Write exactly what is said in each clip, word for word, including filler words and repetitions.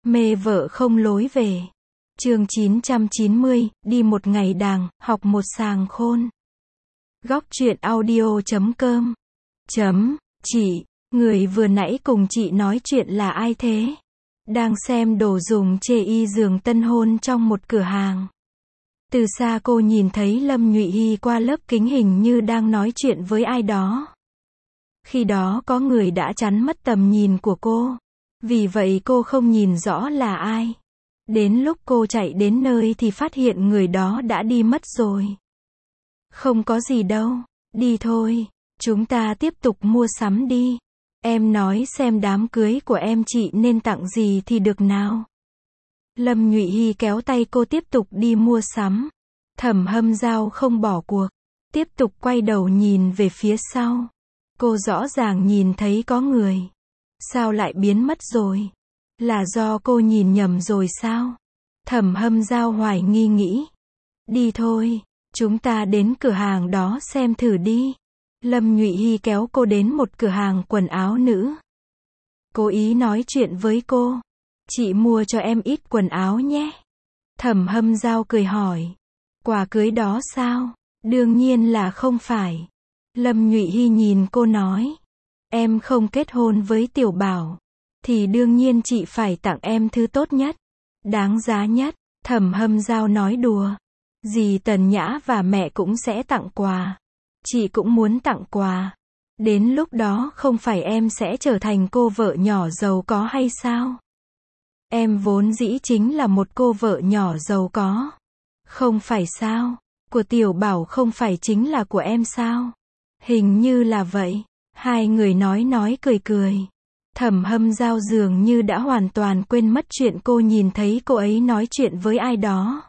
Mê vợ không lối về. Chương chín trăm chín mươi, đi một ngày đàng, học một sàng khôn. Góc truyện audio chấm com. Chấm, chị, người vừa nãy cùng chị nói chuyện là ai thế? Đang xem đồ dùng chê y giường tân hôn trong một cửa hàng. Từ xa cô nhìn thấy Lâm Nhụy Hy qua lớp kính hình như đang nói chuyện với ai đó. Khi đó có người đã chắn mất tầm nhìn của cô. Vì vậy cô không nhìn rõ là ai. Đến lúc cô chạy đến nơi thì phát hiện người đó đã đi mất rồi. Không có gì đâu, đi thôi, chúng ta tiếp tục mua sắm đi. Em nói xem đám cưới của em chị nên tặng gì thì được nào. Lâm Nhụy Hy kéo tay cô tiếp tục đi mua sắm. Thẩm Hâm Dao không bỏ cuộc, tiếp tục quay đầu nhìn về phía sau. Cô rõ ràng nhìn thấy có người. Sao lại biến mất rồi? Là do cô nhìn nhầm rồi sao? Thẩm Hâm Dao hoài nghi nghĩ. Đi thôi, chúng ta đến cửa hàng đó xem thử đi. Lâm Nhụy Hy kéo cô đến một cửa hàng quần áo nữ. Cố ý nói chuyện với cô. Chị mua cho em ít quần áo nhé. Thẩm Hâm Dao cười hỏi. Quà cưới đó sao? Đương nhiên là không phải. Lâm Nhụy Hy nhìn cô nói. Em không kết hôn với Tiểu Bảo. Thì đương nhiên chị phải tặng em thứ tốt nhất. Đáng giá nhất. Thẩm Hâm Dao nói đùa. Dì Tần Nhã và mẹ cũng sẽ tặng quà. Chị cũng muốn tặng quà. Đến lúc đó không phải em sẽ trở thành cô vợ nhỏ giàu có hay sao? Em vốn dĩ chính là một cô vợ nhỏ giàu có. Không phải sao? Của Tiểu Bảo không phải chính là của em sao? Hình như là vậy. Hai người nói nói cười cười. Thẩm Hâm Dao dường như đã hoàn toàn quên mất chuyện cô nhìn thấy cô ấy nói chuyện với ai đó.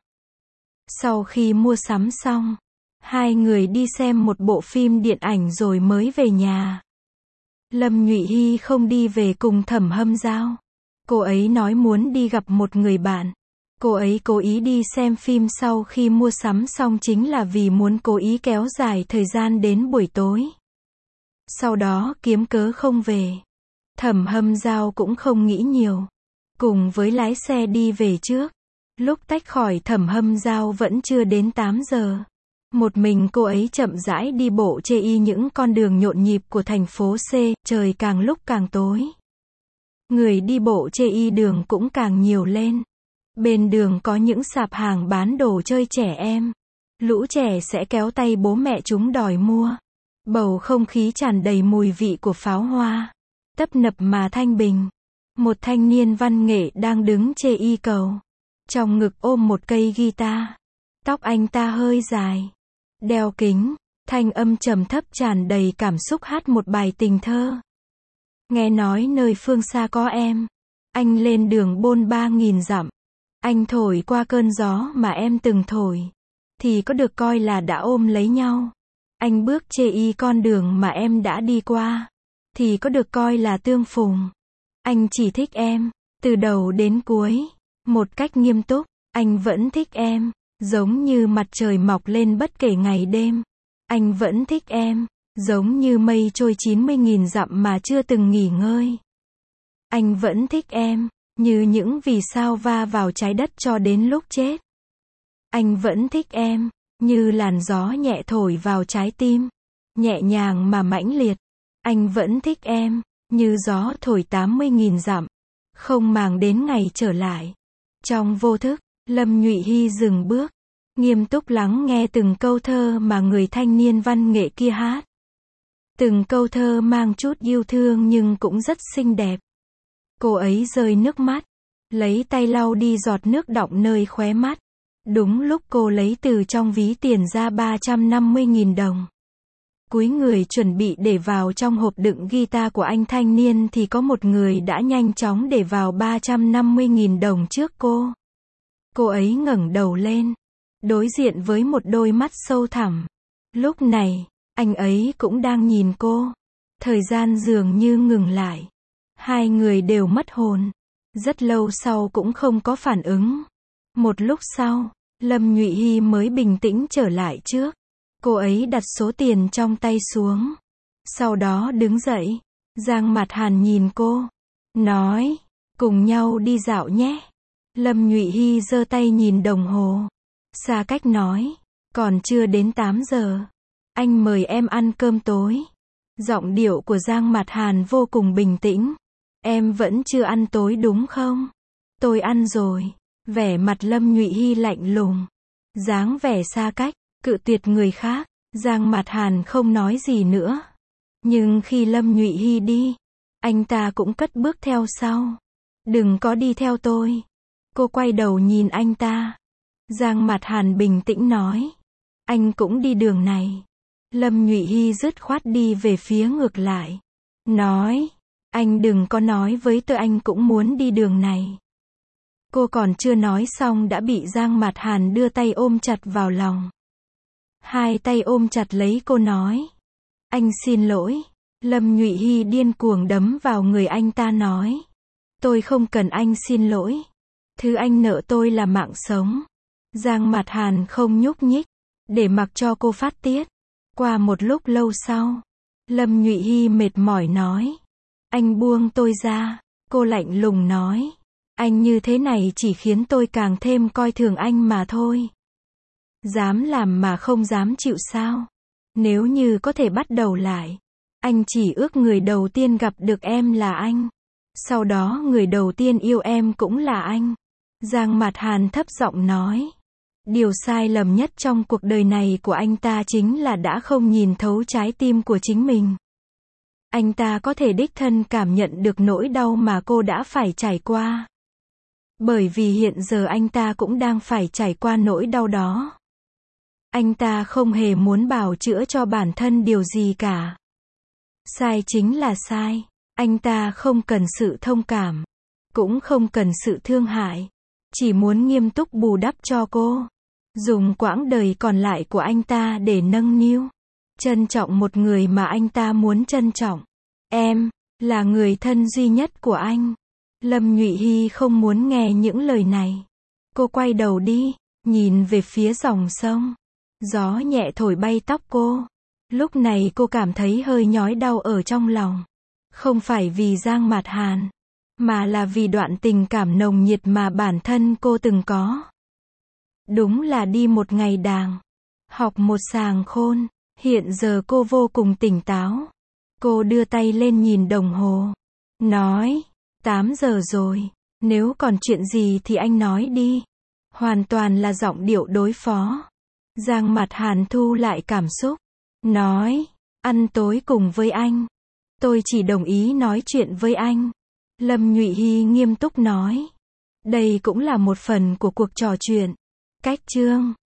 Sau khi mua sắm xong, hai người đi xem một bộ phim điện ảnh rồi mới về nhà. Lâm Nhụy Hy không đi về cùng Thẩm Hâm Dao. Cô ấy nói muốn đi gặp một người bạn. Cô ấy cố ý đi xem phim sau khi mua sắm xong chính là vì muốn cố ý kéo dài thời gian đến buổi tối. Sau đó kiếm cớ không về. Thẩm Hâm Dao cũng không nghĩ nhiều. Cùng với lái xe đi về trước. Lúc tách khỏi Thẩm Hâm Dao vẫn chưa đến tám giờ. Một mình cô ấy chậm rãi đi bộ chê y những con đường nhộn nhịp của thành phố C, trời càng lúc càng tối. Người đi bộ chê y đường cũng càng nhiều lên. Bên đường có những sạp hàng bán đồ chơi trẻ em. Lũ trẻ sẽ kéo tay bố mẹ chúng đòi mua. Bầu không khí tràn đầy mùi vị của pháo hoa. Tấp nập mà thanh bình. Một thanh niên văn nghệ đang đứng chê y cầu. Trong ngực ôm một cây guitar. Tóc anh ta hơi dài. Đeo kính. Thanh âm trầm thấp tràn đầy cảm xúc hát một bài tình thơ. Nghe nói nơi phương xa có em. Anh lên đường bôn ba nghìn dặm. Anh thổi qua cơn gió mà em từng thổi. Thì có được coi là đã ôm lấy nhau. Anh bước chê y con đường mà em đã đi qua. Thì có được coi là tương phùng. Anh chỉ thích em. Từ đầu đến cuối. Một cách nghiêm túc. Anh vẫn thích em. Giống như mặt trời mọc lên bất kể ngày đêm. Anh vẫn thích em. Giống như mây trôi chín mươi nghìn dặm mà chưa từng nghỉ ngơi. Anh vẫn thích em. Như những vì sao va vào trái đất cho đến lúc chết. Anh vẫn thích em. Như làn gió nhẹ thổi vào trái tim. Nhẹ nhàng mà mãnh liệt. Anh vẫn thích em. Như gió thổi tám mươi nghìn dặm. Không màng đến ngày trở lại. Trong vô thức, Lâm Nhụy Hy dừng bước. Nghiêm túc lắng nghe từng câu thơ mà người thanh niên văn nghệ kia hát. Từng câu thơ mang chút yêu thương nhưng cũng rất xinh đẹp. Cô ấy rơi nước mắt. Lấy tay lau đi giọt nước đọng nơi khóe mắt. Đúng lúc cô lấy từ trong ví tiền ra ba trăm năm mươi nghìn đồng. Cúi người chuẩn bị để vào trong hộp đựng guitar của anh thanh niên thì có một người đã nhanh chóng để vào ba trăm năm mươi nghìn đồng trước cô. Cô ấy ngẩng đầu lên. Đối diện với một đôi mắt sâu thẳm. Lúc này, anh ấy cũng đang nhìn cô. Thời gian dường như ngừng lại. Hai người đều mất hồn. Rất lâu sau cũng không có phản ứng. Một lúc sau, Lâm Nhụy Hy mới bình tĩnh trở lại trước. Cô ấy đặt số tiền trong tay xuống. Sau đó đứng dậy. Giang Mạt Hàn nhìn cô. Nói. Cùng nhau đi dạo nhé. Lâm Nhụy Hy giơ tay nhìn đồng hồ. Xa Cách nói. Còn chưa đến tám giờ. Anh mời em ăn cơm tối. Giọng điệu của Giang Mạt Hàn vô cùng bình tĩnh. Em vẫn chưa ăn tối đúng không? Tôi ăn rồi. Vẻ mặt Lâm Nhụy Hy lạnh lùng. Dáng vẻ xa cách, cự tuyệt người khác. Giang Mạt Hàn không nói gì nữa. Nhưng khi Lâm Nhụy Hy đi, anh ta cũng cất bước theo sau. Đừng có đi theo tôi. Cô quay đầu nhìn anh ta. Giang Mạt Hàn bình tĩnh nói. Anh cũng đi đường này. Lâm Nhụy Hy dứt khoát đi về phía ngược lại. Nói. Anh đừng có nói với tôi anh cũng muốn đi đường này. Cô còn chưa nói xong đã bị Giang Mạt Hàn đưa tay ôm chặt vào lòng. Hai tay ôm chặt lấy cô nói. Anh xin lỗi. Lâm Nhụy Hy điên cuồng đấm vào người anh ta nói. Tôi không cần anh xin lỗi. Thứ anh nợ tôi là mạng sống. Giang Mạt Hàn không nhúc nhích, để mặc cho cô phát tiết. Qua một lúc lâu sau, Lâm Nhụy Hy mệt mỏi nói. Anh buông tôi ra. Cô lạnh lùng nói. Anh như thế này chỉ khiến tôi càng thêm coi thường anh mà thôi. Dám làm mà không dám chịu sao? Nếu như có thể bắt đầu lại, anh chỉ ước người đầu tiên gặp được em là anh. Sau đó người đầu tiên yêu em cũng là anh. Giang Mạt Hàn thấp giọng nói. Điều sai lầm nhất trong cuộc đời này của anh ta chính là đã không nhìn thấu trái tim của chính mình. Anh ta có thể đích thân cảm nhận được nỗi đau mà cô đã phải trải qua. Bởi vì hiện giờ anh ta cũng đang phải trải qua nỗi đau đó. Anh ta không hề muốn bào chữa cho bản thân điều gì cả. Sai chính là sai. Anh ta không cần sự thông cảm, cũng không cần sự thương hại. Chỉ muốn nghiêm túc bù đắp cho cô. Dùng quãng đời còn lại của anh ta để nâng niu. Trân trọng một người mà anh ta muốn trân trọng. Em, là người thân duy nhất của anh. Lâm Nhụy Hy không muốn nghe những lời này. Cô quay đầu đi, nhìn về phía dòng sông. Gió nhẹ thổi bay tóc cô. Lúc này cô cảm thấy hơi nhói đau ở trong lòng. Không phải vì Giang Mạt Hàn, mà là vì đoạn tình cảm nồng nhiệt mà bản thân cô từng có. Đúng là đi một ngày đàng, học một sàng khôn. Hiện giờ cô vô cùng tỉnh táo. Cô đưa tay lên nhìn đồng hồ. Nói, tám giờ rồi. Nếu còn chuyện gì thì anh nói đi. Hoàn toàn là giọng điệu đối phó. Giang Mạt Hàn thu lại cảm xúc. Nói, ăn tối cùng với anh. Tôi chỉ đồng ý nói chuyện với anh. Lâm Nhụy Hy nghiêm túc nói. Đây cũng là một phần của cuộc trò chuyện. Cách chương